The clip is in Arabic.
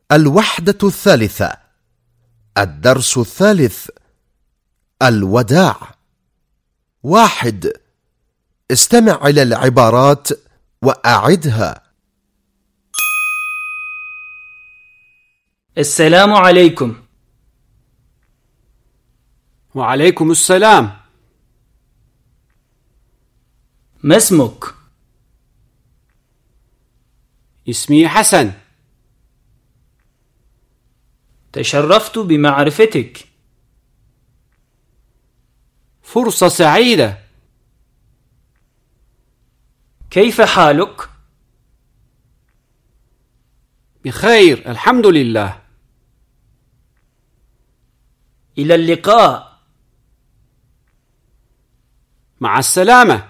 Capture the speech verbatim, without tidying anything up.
الوحدة الثالثة. الدرس الثالث. الوداع. واحد. استمع إلى العبارات وأعدها. السلام عليكم. وعليكم السلام. ما اسمك؟ اسمي حسن. تشرفت بمعرفتك. فرصة سعيدة. كيف حالك؟ بخير الحمد لله. إلى اللقاء. مع السلامة.